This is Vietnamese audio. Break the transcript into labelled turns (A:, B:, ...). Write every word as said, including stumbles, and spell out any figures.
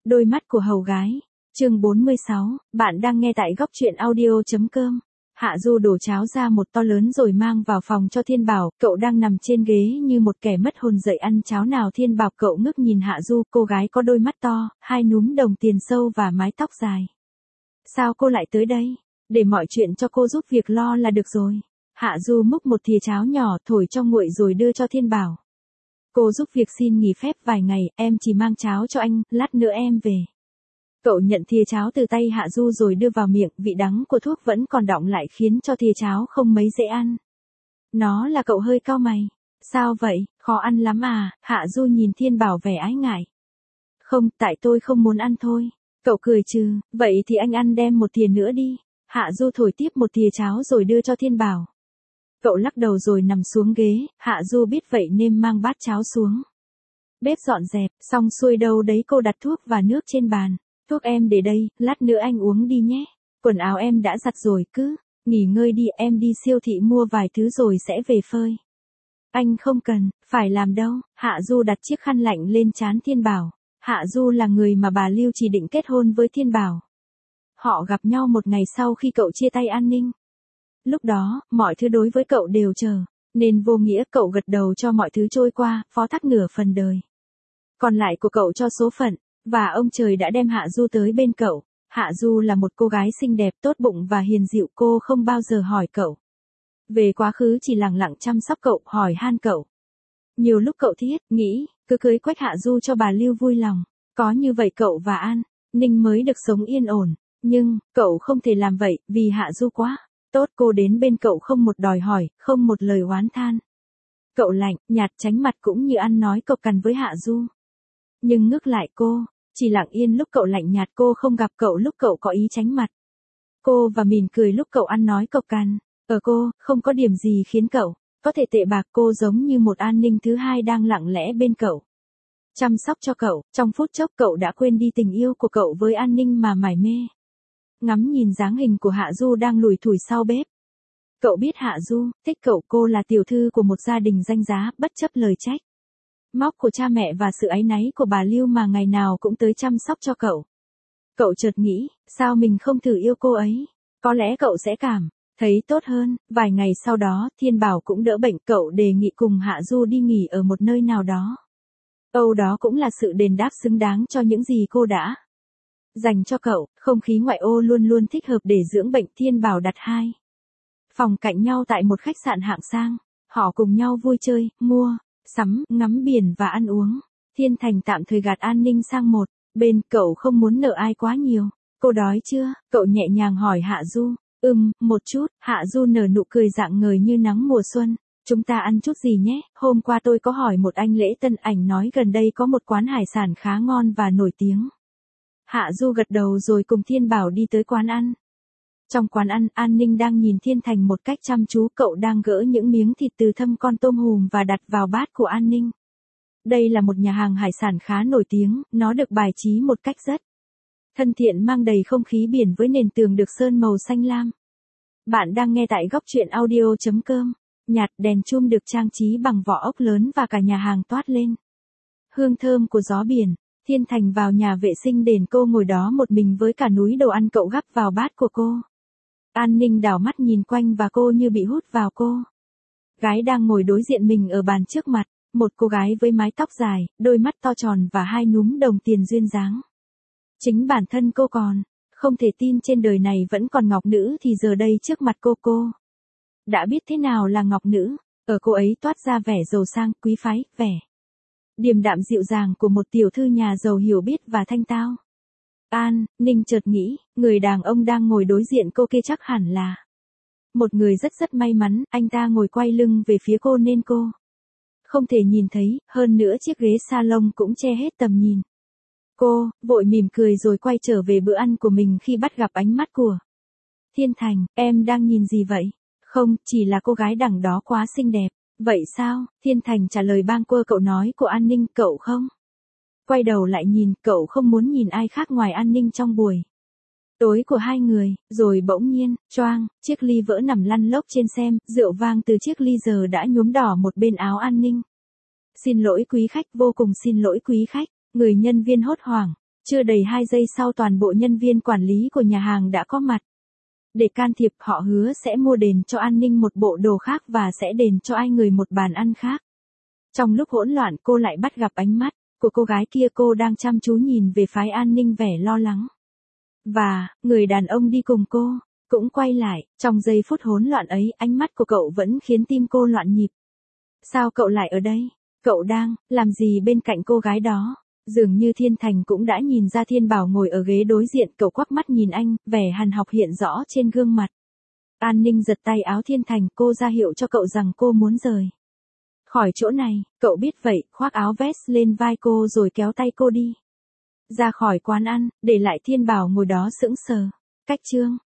A: Đôi mắt của hầu gái. Chương bốn mươi sáu, bạn đang nghe tại góc truyện audio.com. Hạ Du đổ cháo ra một to lớn rồi mang vào phòng cho Thiên Bảo, cậu đang nằm trên ghế như một kẻ mất hồn dậy ăn cháo nào. Thiên Bảo cậu ngước nhìn Hạ Du, cô gái có đôi mắt to, hai núm đồng tiền sâu và mái tóc dài. Sao cô lại tới đây? Để mọi chuyện cho cô giúp việc lo là được rồi. Hạ Du múc một thìa cháo nhỏ thổi cho nguội rồi đưa cho Thiên Bảo. Cô giúp việc xin nghỉ phép vài ngày, em chỉ mang cháo cho anh, lát nữa em về. Cậu nhận thìa cháo từ tay Hạ Du rồi đưa vào miệng, vị đắng của thuốc vẫn còn đọng lại khiến cho thìa cháo không mấy dễ ăn. Nó là cậu hơi cau mày. Sao vậy, khó ăn lắm à? Hạ Du nhìn Thiên Bảo vẻ ái ngại. Không, tại tôi không muốn ăn thôi. Cậu cười trừ, vậy thì anh ăn đem một thìa nữa đi. Hạ Du thổi tiếp một thìa cháo rồi đưa cho Thiên Bảo. Cậu lắc đầu rồi nằm xuống ghế, Hạ Du biết vậy nên mang bát cháo xuống. Bếp dọn dẹp, xong xuôi đâu đấy cô đặt thuốc và nước trên bàn. Thuốc em để đây, lát nữa anh uống đi nhé. Quần áo em đã giặt rồi, cứ nghỉ ngơi đi, em đi siêu thị mua vài thứ rồi sẽ về phơi. Anh không cần, phải làm đâu. Hạ Du đặt chiếc khăn lạnh lên trán Thiên Bảo. Hạ Du là người mà bà Lưu chỉ định kết hôn với Thiên Bảo. Họ gặp nhau một ngày sau khi cậu chia tay An Ninh. Lúc đó, mọi thứ đối với cậu đều chờ, nên vô nghĩa cậu gật đầu cho mọi thứ trôi qua, phó thác nửa phần đời. Còn lại của cậu cho số phận, và ông trời đã đem Hạ Du tới bên cậu. Hạ Du là một cô gái xinh đẹp, tốt bụng và hiền dịu, cô không bao giờ hỏi cậu về quá khứ, chỉ lặng lặng chăm sóc cậu, hỏi han cậu. Nhiều lúc cậu thiết, nghĩ, cứ cưới Quách Hạ Du cho bà Lưu vui lòng. Có như vậy cậu và An Ninh mới được sống yên ổn. Nhưng, cậu không thể làm vậy, vì Hạ Du quá tốt, cô đến bên cậu không một đòi hỏi, không một lời oán than. Cậu lạnh, nhạt, tránh mặt cũng như ăn nói cộc cằn với Hạ Du. Nhưng ngược lại cô, chỉ lặng yên lúc cậu lạnh nhạt, cô không gặp cậu lúc cậu có ý tránh mặt. Cô và mỉm cười lúc cậu ăn nói cộc cằn. Ở cô, không có điểm gì khiến cậu có thể tệ bạc, cô giống như một An Ninh thứ hai đang lặng lẽ bên cậu. Chăm sóc cho cậu, trong phút chốc cậu đã quên đi tình yêu của cậu với An Ninh mà mải mê. Ngắm nhìn dáng hình của Hạ Du đang lủi thủi sau bếp. Cậu biết Hạ Du thích cậu, cô là tiểu thư của một gia đình danh giá, bất chấp lời trách móc của cha mẹ và sự áy náy của bà Lưu mà ngày nào cũng tới chăm sóc cho cậu. Cậu chợt nghĩ, sao mình không thử yêu cô ấy? Có lẽ cậu sẽ cảm thấy tốt hơn. Vài ngày sau đó, Thiên Bảo cũng đỡ bệnh, cậu đề nghị cùng Hạ Du đi nghỉ ở một nơi nào đó. Âu đó cũng là sự đền đáp xứng đáng cho những gì cô đã dành cho cậu. Không khí ngoại ô luôn luôn thích hợp để dưỡng bệnh. Thiên Bảo đặt hai phòng cạnh nhau tại một khách sạn hạng sang. Họ cùng nhau vui chơi, mua sắm, ngắm biển và ăn uống. Thiên Thành tạm thời gạt An Ninh sang một bên, cậu không muốn nợ ai quá nhiều. Cô đói chưa? Cậu nhẹ nhàng hỏi Hạ Du. Ừm, một chút. Hạ Du nở nụ cười rạng ngời như nắng mùa xuân. Chúng ta ăn chút gì nhé? Hôm qua tôi có hỏi một anh lễ tân, ảnh nói gần đây có một quán hải sản khá ngon và nổi tiếng. Hạ Du gật đầu rồi cùng Thiên Bảo đi tới quán ăn. Trong quán ăn, An Ninh đang nhìn Thiên Thành một cách chăm chú, cậu đang gỡ những miếng thịt từ thâm con tôm hùm và đặt vào bát của An Ninh. Đây là một nhà hàng hải sản khá nổi tiếng, nó được bài trí một cách rất thân thiện, mang đầy không khí biển với nền tường được sơn màu xanh lam. Bạn đang nghe tại góc truyện audio.com. Nhạt, đèn chum được trang trí bằng vỏ ốc lớn và cả nhà hàng toát lên hương thơm của gió biển. Thiên Thành vào nhà vệ sinh đền cô ngồi đó một mình với cả núi đồ ăn cậu gắp vào bát của cô. An Ninh đảo mắt nhìn quanh và cô như bị hút vào cô. Gái đang ngồi đối diện mình ở bàn trước mặt, một cô gái với mái tóc dài, đôi mắt to tròn và hai núm đồng tiền duyên dáng. Chính bản thân cô còn không thể tin trên đời này vẫn còn ngọc nữ, thì giờ đây trước mặt cô cô đã biết thế nào là ngọc nữ. Ở cô ấy toát ra vẻ giàu sang, quý phái, vẻ điềm đạm dịu dàng của một tiểu thư nhà giàu hiểu biết và thanh tao. An Ninh chợt nghĩ, người đàn ông đang ngồi đối diện cô kia chắc hẳn là một người rất rất may mắn, anh ta ngồi quay lưng về phía cô nên cô không thể nhìn thấy, hơn nữa chiếc ghế salon cũng che hết tầm nhìn. Cô vội mỉm cười rồi quay trở về bữa ăn của mình khi bắt gặp ánh mắt của Thiên Thành. Em đang nhìn gì vậy? Không, chỉ là cô gái đằng đó quá xinh đẹp. Vậy sao? Thiên Thành trả lời bâng quơ câu nói của An Ninh. Cậu không quay đầu lại nhìn, cậu không muốn nhìn ai khác ngoài An Ninh trong buổi tối của hai người. Rồi bỗng nhiên, choang, chiếc ly vỡ nằm lăn lóc trên xem, rượu vang từ chiếc ly giờ đã nhuốm đỏ một bên áo An Ninh. Xin lỗi quý khách, vô cùng xin lỗi quý khách. Người nhân viên hốt hoảng Chưa đầy hai giây sau toàn bộ nhân viên quản lý của nhà hàng đã có mặt. Để can thiệp họ hứa sẽ mua đền cho an ninh một bộ đồ khác và sẽ đền cho ai người một bàn ăn khác. Trong lúc hỗn loạn cô lại bắt gặp ánh mắt của cô gái kia, cô đang chăm chú nhìn về phái an ninh vẻ lo lắng. Và, người đàn ông đi cùng cô, cũng quay lại, trong giây phút hỗn loạn ấy ánh mắt của cậu vẫn khiến tim cô loạn nhịp. Sao cậu lại ở đây? Cậu đang, làm gì bên cạnh cô gái đó? Dường như Thiên Thành cũng đã nhìn ra Thiên Bảo ngồi ở ghế đối diện, cậu quắc mắt nhìn anh, vẻ hằn học hiện rõ trên gương mặt. An ninh giật tay áo Thiên Thành, cô ra hiệu cho cậu rằng cô muốn rời khỏi chỗ này, cậu biết vậy, khoác áo vest lên vai cô rồi kéo tay cô đi ra khỏi quán ăn, để lại Thiên Bảo ngồi đó sững sờ. Cách chương